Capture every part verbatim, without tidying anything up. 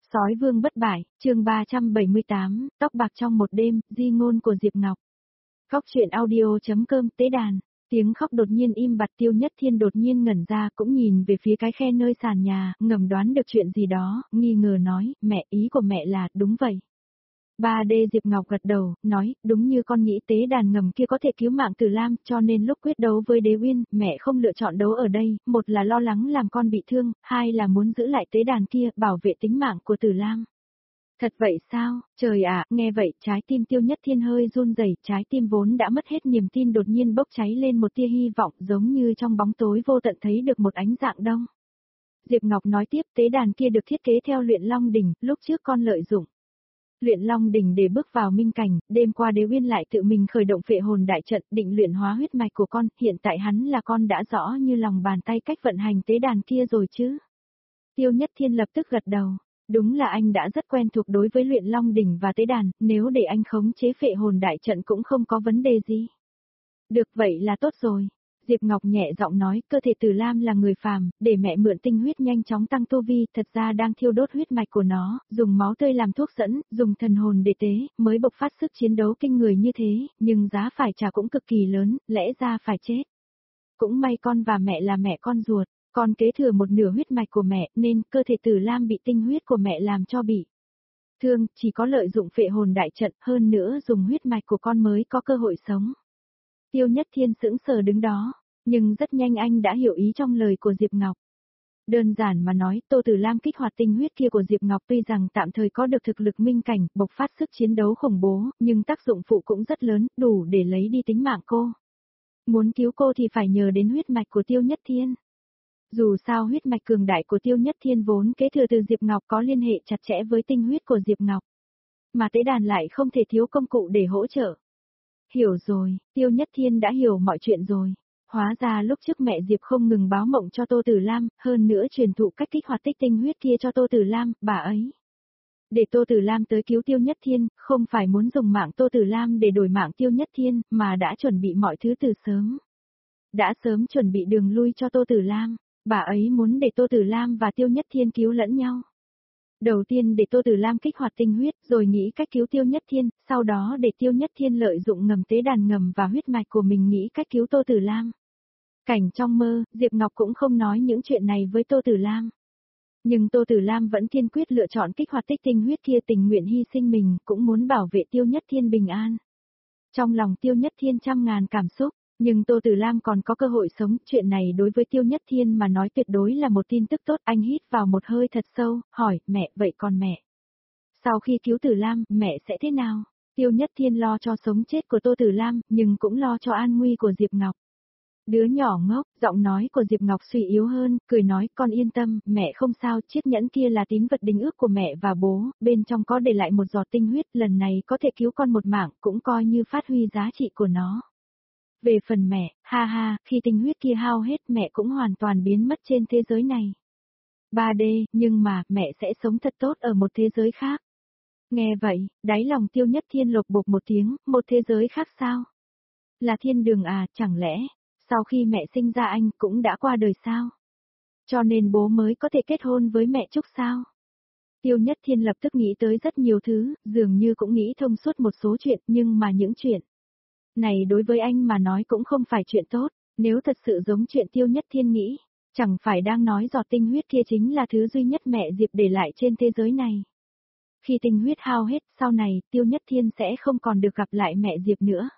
Sói vương bất bại, chương ba trăm bảy mươi tám, tóc bạc trong một đêm, di ngôn của Diệp Ngọc. Góc truyện audio.com tế đàn, tiếng khóc đột nhiên im bặt. Tiêu Nhất Thiên đột nhiên ngẩn ra cũng nhìn về phía cái khe nơi sàn nhà, ngầm đoán được chuyện gì đó, nghi ngờ nói, mẹ, ý của mẹ là, đúng vậy. ba D Diệp Ngọc gật đầu, nói, đúng như con nghĩ tế đàn ngầm kia có thể cứu mạng Tử Lam, cho nên lúc quyết đấu với Đế Uyên, mẹ không lựa chọn đấu ở đây, một là lo lắng làm con bị thương, hai là muốn giữ lại tế đàn kia, bảo vệ tính mạng của Tử Lam. Thật vậy sao, trời ạ, nghe vậy, trái tim Tiêu Nhất Thiên hơi run rẩy, trái tim vốn đã mất hết niềm tin đột nhiên bốc cháy lên một tia hy vọng, giống như trong bóng tối vô tận thấy được một ánh dạng đông. Diệp Ngọc nói tiếp, tế đàn kia được thiết kế theo Luyện Long Đỉnh, lúc trước con lợi dụng Luyện Long Đỉnh để bước vào minh cảnh, đêm qua Đế Uyên lại tự mình khởi động phệ hồn đại trận, định luyện hóa huyết mạch của con, hiện tại hắn là con đã rõ như lòng bàn tay cách vận hành tế đàn kia rồi chứ. Tiêu Nhất Thiên lập tức gật đầu, đúng là anh đã rất quen thuộc đối với Luyện Long Đỉnh và tế đàn, nếu để anh khống chế phệ hồn đại trận cũng không có vấn đề gì. Được vậy là tốt rồi. Diệp Ngọc nhẹ giọng nói, cơ thể Tử Lam là người phàm, để mẹ mượn tinh huyết nhanh chóng tăng tu vi, thật ra đang thiêu đốt huyết mạch của nó, dùng máu tươi làm thuốc dẫn, dùng thần hồn để tế, mới bộc phát sức chiến đấu kinh người như thế, nhưng giá phải trả cũng cực kỳ lớn, lẽ ra phải chết. Cũng may con và mẹ là mẹ con ruột, con kế thừa một nửa huyết mạch của mẹ, nên cơ thể Tử Lam bị tinh huyết của mẹ làm cho bị thương, chỉ có lợi dụng phệ hồn đại trận, hơn nữa dùng huyết mạch của con mới có cơ hội sống. Tiêu Nhất Thiên sững sờ đứng đó, nhưng rất nhanh anh đã hiểu ý trong lời của Diệp Ngọc. Đơn giản mà nói, Tô Tử Lam kích hoạt tinh huyết kia của Diệp Ngọc tuy rằng tạm thời có được thực lực minh cảnh, bộc phát sức chiến đấu khủng bố, nhưng tác dụng phụ cũng rất lớn, đủ để lấy đi tính mạng cô. Muốn cứu cô thì phải nhờ đến huyết mạch của Tiêu Nhất Thiên. Dù sao huyết mạch cường đại của Tiêu Nhất Thiên vốn kế thừa từ Diệp Ngọc có liên hệ chặt chẽ với tinh huyết của Diệp Ngọc. Mà tế đàn lại không thể thiếu công cụ để hỗ trợ. Hiểu rồi, Tiêu Nhất Thiên đã hiểu mọi chuyện rồi. Hóa ra lúc trước mẹ Diệp không ngừng báo mộng cho Tô Tử Lam, hơn nữa truyền thụ cách kích hoạt tích tinh huyết kia cho Tô Tử Lam, bà ấy. Để Tô Tử Lam tới cứu Tiêu Nhất Thiên, không phải muốn dùng mạng Tô Tử Lam để đổi mạng Tiêu Nhất Thiên, mà đã chuẩn bị mọi thứ từ sớm. Đã sớm chuẩn bị đường lui cho Tô Tử Lam, bà ấy muốn để Tô Tử Lam và Tiêu Nhất Thiên cứu lẫn nhau. Đầu tiên để Tô Tử Lam kích hoạt tinh huyết, rồi nghĩ cách cứu Tiêu Nhất Thiên, sau đó để Tiêu Nhất Thiên lợi dụng ngầm tế đàn ngầm và huyết mạch của mình nghĩ cách cứu Tô Tử Lam. Cảnh trong mơ, Diệp Ngọc cũng không nói những chuyện này với Tô Tử Lam. Nhưng Tô Tử Lam vẫn kiên quyết lựa chọn kích hoạt tích tinh huyết kia, tình nguyện hy sinh mình, cũng muốn bảo vệ Tiêu Nhất Thiên bình an. Trong lòng Tiêu Nhất Thiên trăm ngàn cảm xúc. Nhưng Tô Tử Lam còn có cơ hội sống, chuyện này đối với Tiêu Nhất Thiên mà nói tuyệt đối là một tin tức tốt. Anh hít vào một hơi thật sâu, hỏi, mẹ, vậy còn mẹ? Sau khi cứu Tử Lam, mẹ sẽ thế nào? Tiêu Nhất Thiên lo cho sống chết của Tô Tử Lam, nhưng cũng lo cho an nguy của Diệp Ngọc. Đứa nhỏ ngốc, giọng nói của Diệp Ngọc suy yếu hơn, cười nói, con yên tâm, mẹ không sao, chiếc nhẫn kia là tín vật đính ước của mẹ và bố, bên trong có để lại một giọt tinh huyết, lần này có thể cứu con một mạng, cũng coi như phát huy giá trị của nó. Về phần mẹ, ha ha, khi tinh huyết kia hao hết mẹ cũng hoàn toàn biến mất trên thế giới này. ba D, nhưng mà, mẹ sẽ sống thật tốt ở một thế giới khác. Nghe vậy, đáy lòng Tiêu Nhất Thiên lột bột một tiếng, một thế giới khác sao? Là thiên đường à, chẳng lẽ, sau khi mẹ sinh ra anh cũng đã qua đời sao? Cho nên bố mới có thể kết hôn với mẹ Trúc sao? Tiêu Nhất Thiên lập tức nghĩ tới rất nhiều thứ, dường như cũng nghĩ thông suốt một số chuyện, nhưng mà những chuyện này đối với anh mà nói cũng không phải chuyện tốt, nếu thật sự giống chuyện Tiêu Nhất Thiên nghĩ, chẳng phải đang nói giọt tinh huyết kia chính là thứ duy nhất mẹ Diệp để lại trên thế giới này. Khi tinh huyết hao hết, sau này, Tiêu Nhất Thiên sẽ không còn được gặp lại mẹ Diệp nữa.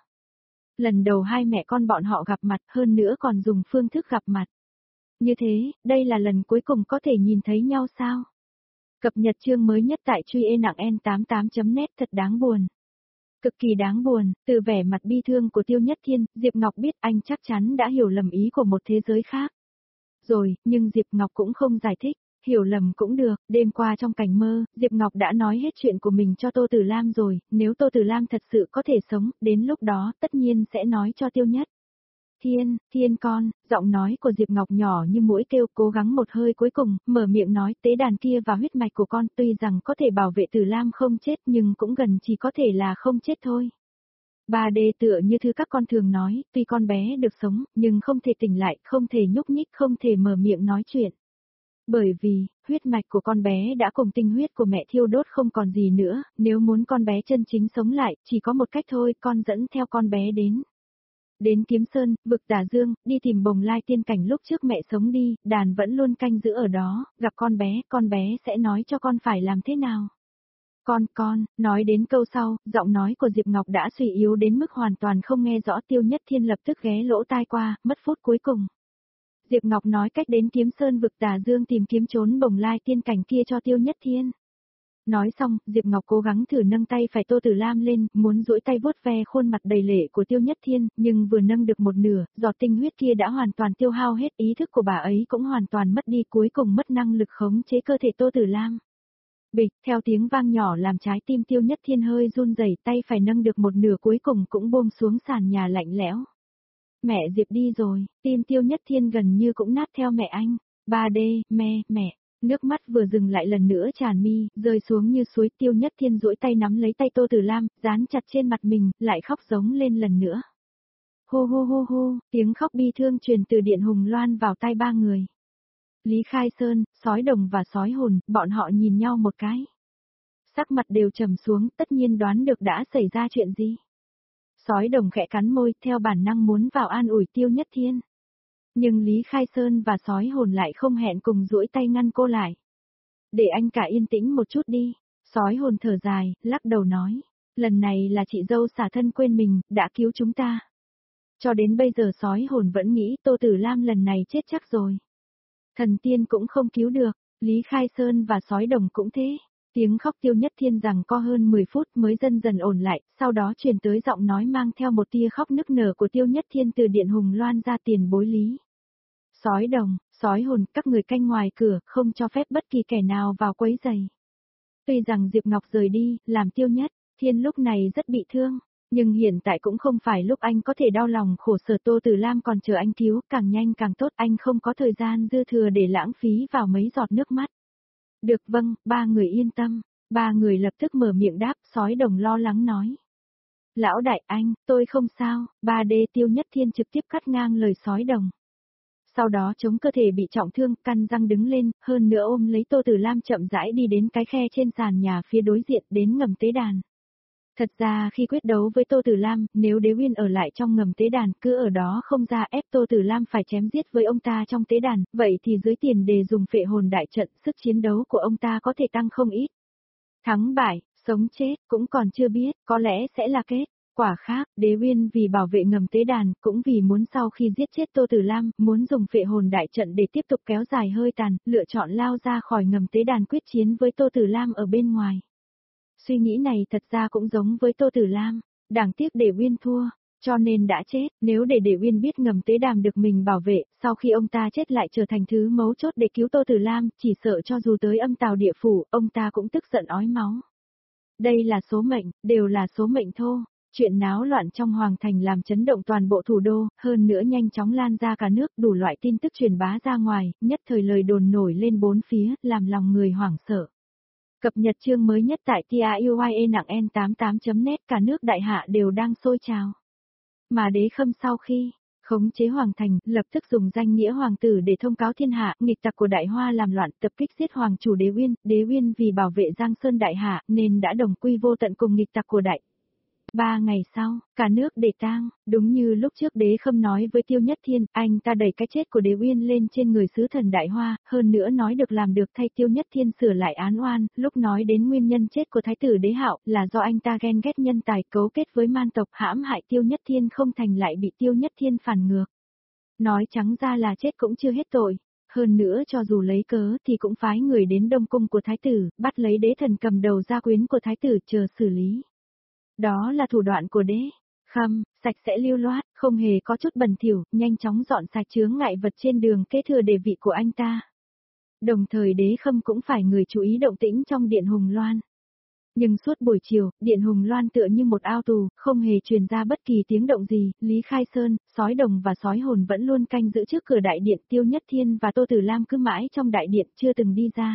Lần đầu hai mẹ con bọn họ gặp mặt, hơn nữa còn dùng phương thức gặp mặt. Như thế, đây là lần cuối cùng có thể nhìn thấy nhau sao? Cập nhật chương mới nhất tại truy e nặng en tám mươi tám chấm net thật đáng buồn. Cực kỳ đáng buồn, từ vẻ mặt bi thương của Tiêu Nhất Thiên, Diệp Ngọc biết anh chắc chắn đã hiểu lầm ý của một thế giới khác. Rồi, nhưng Diệp Ngọc cũng không giải thích, hiểu lầm cũng được, đêm qua trong cảnh mơ, Diệp Ngọc đã nói hết chuyện của mình cho Tô Tử Lam rồi, nếu Tô Tử Lam thật sự có thể sống, đến lúc đó tất nhiên sẽ nói cho Tiêu Nhất Thiên, Thiên con, giọng nói của Diệp Ngọc nhỏ như mũi kêu, cố gắng một hơi cuối cùng, mở miệng nói, tế đàn kia và huyết mạch của con tuy rằng có thể bảo vệ Tử Lam không chết nhưng cũng gần chỉ có thể là không chết thôi. ba D tựa như thứ các con thường nói, tuy con bé được sống, nhưng không thể tỉnh lại, không thể nhúc nhích, không thể mở miệng nói chuyện. Bởi vì, huyết mạch của con bé đã cùng tinh huyết của mẹ thiêu đốt không còn gì nữa, nếu muốn con bé chân chính sống lại, chỉ có một cách thôi, con dẫn theo con bé đến. Đến Kiếm Sơn, vực Tà Dương, đi tìm Bồng Lai tiên cảnh lúc trước mẹ sống đi, đàn vẫn luôn canh giữ ở đó, gặp con bé, con bé sẽ nói cho con phải làm thế nào. Con, con, nói đến câu sau, giọng nói của Diệp Ngọc đã suy yếu đến mức hoàn toàn không nghe rõ. Tiêu Nhất Thiên lập tức ghé lỗ tai qua, mất phút cuối cùng. Diệp Ngọc nói cách đến Kiếm Sơn vực Tà Dương tìm kiếm trốn Bồng Lai tiên cảnh kia cho Tiêu Nhất Thiên. Nói xong, Diệp Ngọc cố gắng thử nâng tay phải Tô Tử Lam lên, muốn duỗi tay vuốt ve khuôn mặt đầy lệ của Tiêu Nhất Thiên, nhưng vừa nâng được một nửa, giọt tinh huyết kia đã hoàn toàn tiêu hao hết, ý thức của bà ấy cũng hoàn toàn mất đi, cuối cùng mất năng lực khống chế cơ thể Tô Tử Lam. Bịch, theo tiếng vang nhỏ làm trái tim Tiêu Nhất Thiên hơi run rẩy, tay phải nâng được một nửa cuối cùng cũng buông xuống sàn nhà lạnh lẽo. Mẹ Diệp đi rồi, tim Tiêu Nhất Thiên gần như cũng nát theo mẹ anh. ba D, mẹ, mẹ. Nước mắt vừa dừng lại lần nữa tràn mi, rơi xuống như suối. Tiêu Nhất Thiên duỗi tay nắm lấy tay Tô Tử Lam, dán chặt trên mặt mình, lại khóc giống lên lần nữa. Hô hô hô hô, tiếng khóc bi thương truyền từ điện hùng loan vào tai ba người. Lý Khai Sơn, Sói Đồng và Sói Hồn, bọn họ nhìn nhau một cái. Sắc mặt đều trầm xuống, tất nhiên đoán được đã xảy ra chuyện gì. Sói Đồng khẽ cắn môi, theo bản năng muốn vào an ủi Tiêu Nhất Thiên. Nhưng Lý Khai Sơn và Sói Hồn lại không hẹn cùng duỗi tay ngăn cô lại. Để anh cả yên tĩnh một chút đi. Sói Hồn thở dài, lắc đầu nói. Lần này là chị dâu xả thân quên mình, đã cứu chúng ta. Cho đến bây giờ Sói Hồn vẫn nghĩ Tô Tử Lam lần này chết chắc rồi. Thần tiên cũng không cứu được, Lý Khai Sơn và Sói Đồng cũng thế. Tiếng khóc Tiêu Nhất Thiên rằng có hơn mười phút mới dần dần ổn lại, sau đó truyền tới giọng nói mang theo một tia khóc nức nở của Tiêu Nhất Thiên từ điện hùng loan ra. Tiền bối Lý. Sói Đồng, Sói Hồn, các người canh ngoài cửa, không cho phép bất kỳ kẻ nào vào quấy rầy. Tuy rằng Diệp Ngọc rời đi, làm Tiêu Nhất Thiên lúc này rất bị thương, nhưng hiện tại cũng không phải lúc anh có thể đau lòng khổ sở. Tô Tử Lam còn chờ anh cứu, càng nhanh càng tốt, anh không có thời gian dư thừa để lãng phí vào mấy giọt nước mắt. Được, vâng, ba người yên tâm. Ba người lập tức mở miệng đáp. Sói Đồng lo lắng nói. Lão đại anh, tôi không sao. ba D Tiêu Nhất Thiên trực tiếp cắt ngang lời Sói Đồng. Sau đó chống cơ thể bị trọng thương, căn răng đứng lên, hơn nữa ôm lấy Tô Tử Lam chậm rãi đi đến cái khe trên sàn nhà phía đối diện, đến ngầm tế đàn. Thật ra khi quyết đấu với Tô Tử Lam, nếu Đế Uyên ở lại trong ngầm tế đàn, cứ ở đó không ra, ép Tô Tử Lam phải chém giết với ông ta trong tế đàn, vậy thì dưới tiền đề dùng phệ hồn đại trận, sức chiến đấu của ông ta có thể tăng không ít. Thắng bại, sống chết, cũng còn chưa biết, có lẽ sẽ là kết quả khác. Đế Uyên vì bảo vệ ngầm tế đàn, cũng vì muốn sau khi giết chết Tô Tử Lam, muốn dùng phệ hồn đại trận để tiếp tục kéo dài hơi tàn, lựa chọn lao ra khỏi ngầm tế đàn quyết chiến với Tô Tử Lam ở bên ngoài. Suy nghĩ này thật ra cũng giống với Tô Tử Lam, đáng tiếc Đế Uyên thua, cho nên đã chết. Nếu để Đế Uyên biết ngầm tế đàn được mình bảo vệ, sau khi ông ta chết lại trở thành thứ mấu chốt để cứu Tô Tử Lam, chỉ sợ cho dù tới âm tào địa phủ, ông ta cũng tức giận ói máu. Đây là số mệnh, đều là số mệnh thô. Chuyện náo loạn trong Hoàng Thành làm chấn động toàn bộ thủ đô, hơn nữa nhanh chóng lan ra cả nước, đủ loại tin tức truyền bá ra ngoài, nhất thời lời đồn nổi lên bốn phía, làm lòng người hoảng sợ. Cập nhật chương mới nhất tại tiuye nặng en tám mươi tám chấm net, cả nước đại hạ đều đang sôi trào. Mà Đế Khâm sau khi khống chế Hoàng Thành, lập tức dùng danh nghĩa hoàng tử để thông cáo thiên hạ, nghịch tặc của Đại Hoa làm loạn, tập kích giết hoàng chủ Đế Uyên. Đế Uyên vì bảo vệ Giang Sơn đại hạ, nên đã đồng quy vô tận cùng nghịch tặc của Đại. Ba ngày sau, cả nước để tang, đúng như lúc trước Đế Khâm nói với Tiêu Nhất Thiên, anh ta đẩy cái chết của Đế Uyên lên trên người sứ thần Đại Hoa, hơn nữa nói được làm được, thay Tiêu Nhất Thiên sửa lại án oan. Lúc nói đến nguyên nhân chết của Thái tử Đế Hạo, là do anh ta ghen ghét nhân tài, cấu kết với man tộc, hãm hại Tiêu Nhất Thiên không thành, lại bị Tiêu Nhất Thiên phản ngược. Nói trắng ra là chết cũng chưa hết tội. Hơn nữa cho dù lấy cớ thì cũng phái người đến Đông cung của Thái tử, bắt lấy Đế Thần cầm đầu gia quyến của Thái tử chờ xử lý. Đó là thủ đoạn của Đế Khâm, sạch sẽ lưu loát, không hề có chút bẩn thỉu, nhanh chóng dọn sạch chướng ngại vật trên đường kế thừa đề vị của anh ta. Đồng thời Đế Khâm cũng phải người chú ý động tĩnh trong điện Hùng Loan. Nhưng suốt buổi chiều, điện Hùng Loan tựa như một ao tù, không hề truyền ra bất kỳ tiếng động gì. Lý Khai Sơn, Sói Đồng và Sói Hồn vẫn luôn canh giữ trước cửa đại điện. Tiêu Nhất Thiên và Tô Tử Lam cứ mãi trong đại điện chưa từng đi ra.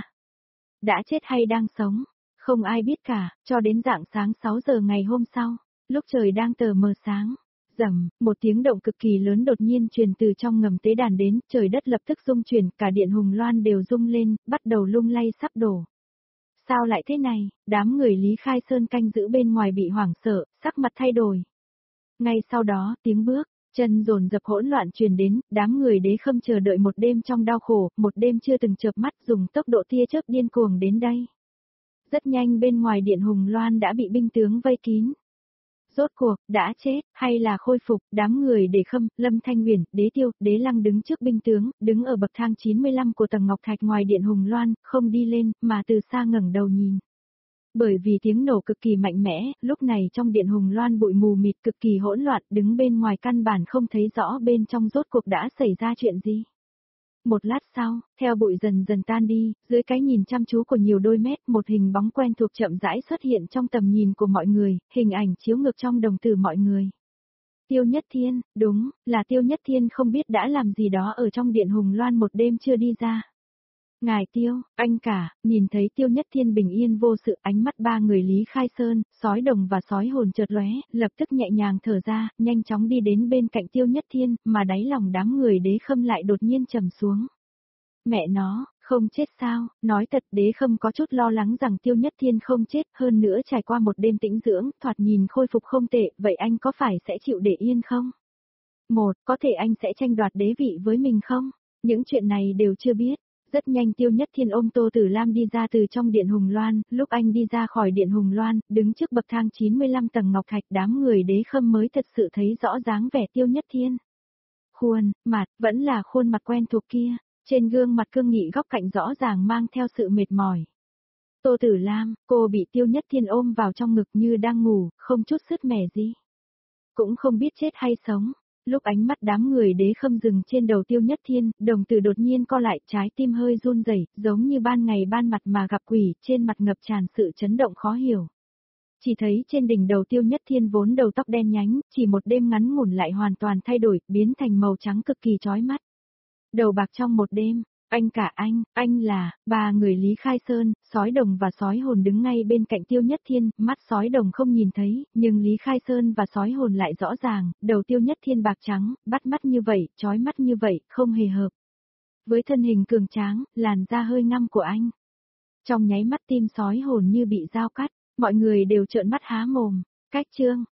Đã chết hay đang sống? Không ai biết cả, cho đến rạng sáng sáu giờ ngày hôm sau, lúc trời đang tờ mờ sáng, Rầm, một tiếng động cực kỳ lớn đột nhiên truyền từ trong ngầm tế đàn đến, trời đất lập tức rung chuyển, cả điện hùng loan đều rung lên, bắt đầu lung lay sắp đổ. Sao lại thế này, đám người Lý Khai Sơn canh giữ bên ngoài bị hoảng sợ, sắc mặt thay đổi. Ngay sau đó, tiếng bước, chân dồn dập hỗn loạn truyền đến, đám người Đế Khâm chờ đợi một đêm trong đau khổ, một đêm chưa từng chợp mắt dùng tốc độ tia chớp điên cuồng đến đây. Rất nhanh bên ngoài điện hùng loan đã bị binh tướng vây kín. Rốt cuộc, đã chết, hay là khôi phục, đám người Đế Khâm, Lâm Thanh Huyền, Đế Tiêu, Đế Lăng đứng trước binh tướng, đứng ở bậc thang chín mươi lăm của tầng ngọc thạch ngoài điện hùng loan, không đi lên, mà từ xa ngẩng đầu nhìn. Bởi vì tiếng nổ cực kỳ mạnh mẽ, lúc này trong điện hùng loan bụi mù mịt cực kỳ hỗn loạn, đứng bên ngoài căn bản không thấy rõ bên trong rốt cuộc đã xảy ra chuyện gì. Một lát sau, theo bụi dần dần tan đi, dưới cái nhìn chăm chú của nhiều đôi mắt, một hình bóng quen thuộc chậm rãi xuất hiện trong tầm nhìn của mọi người, hình ảnh chiếu ngược trong đồng tử mọi người. Tiêu Nhất Thiên, đúng, là Tiêu Nhất Thiên không biết đã làm gì đó ở trong điện hùng loan một đêm chưa đi ra. Ngài Tiêu, anh cả, nhìn thấy Tiêu Nhất Thiên bình yên vô sự, ánh mắt ba người Lý Khai Sơn, sói đồng và sói hồn chợt lóe, lập tức nhẹ nhàng thở ra, nhanh chóng đi đến bên cạnh Tiêu Nhất Thiên, mà đáy lòng đám người Đế Khâm lại đột nhiên trầm xuống. Mẹ nó, không chết sao, nói thật Đế Khâm có chút lo lắng rằng Tiêu Nhất Thiên không chết, hơn nữa trải qua một đêm tĩnh dưỡng, thoạt nhìn khôi phục không tệ, vậy anh có phải sẽ chịu để yên không? Một, có thể anh sẽ tranh đoạt đế vị với mình không? Những chuyện này đều chưa biết. Rất nhanh Tiêu Nhất Thiên ôm Tô Tử Lam đi ra từ trong điện hùng loan, lúc anh đi ra khỏi điện hùng loan, đứng trước bậc thang chín mươi lăm tầng ngọc thạch, đám người Đế Khâm mới thật sự thấy rõ dáng vẻ Tiêu Nhất Thiên. Khuôn, mặt, vẫn là khuôn mặt quen thuộc kia, trên gương mặt cương nghị góc cạnh rõ ràng mang theo sự mệt mỏi. Tô Tử Lam, cô bị Tiêu Nhất Thiên ôm vào trong ngực như đang ngủ, không chút sứt mẻ gì. Cũng không biết chết hay sống. Lúc ánh mắt đám người Đế Khâm dừng trên đầu Tiêu Nhất Thiên, đồng tử đột nhiên co lại, trái tim hơi run rẩy, giống như ban ngày ban mặt mà gặp quỷ, trên mặt ngập tràn sự chấn động khó hiểu. Chỉ thấy trên đỉnh đầu Tiêu Nhất Thiên vốn đầu tóc đen nhánh, chỉ một đêm ngắn ngủn lại hoàn toàn thay đổi, biến thành màu trắng cực kỳ chói mắt. Đầu bạc trong một đêm. Anh cả anh, anh là, ba người Lý Khai Sơn, sói đồng và sói hồn đứng ngay bên cạnh Tiêu Nhất Thiên, mắt sói đồng không nhìn thấy, nhưng Lý Khai Sơn và sói hồn lại rõ ràng, đầu Tiêu Nhất Thiên bạc trắng, bắt mắt như vậy, chói mắt như vậy, không hề hợp. Với thân hình cường tráng, làn da hơi ngăm của anh. Trong nháy mắt tim sói hồn như bị dao cắt, mọi người đều trợn mắt há mồm, cách chương.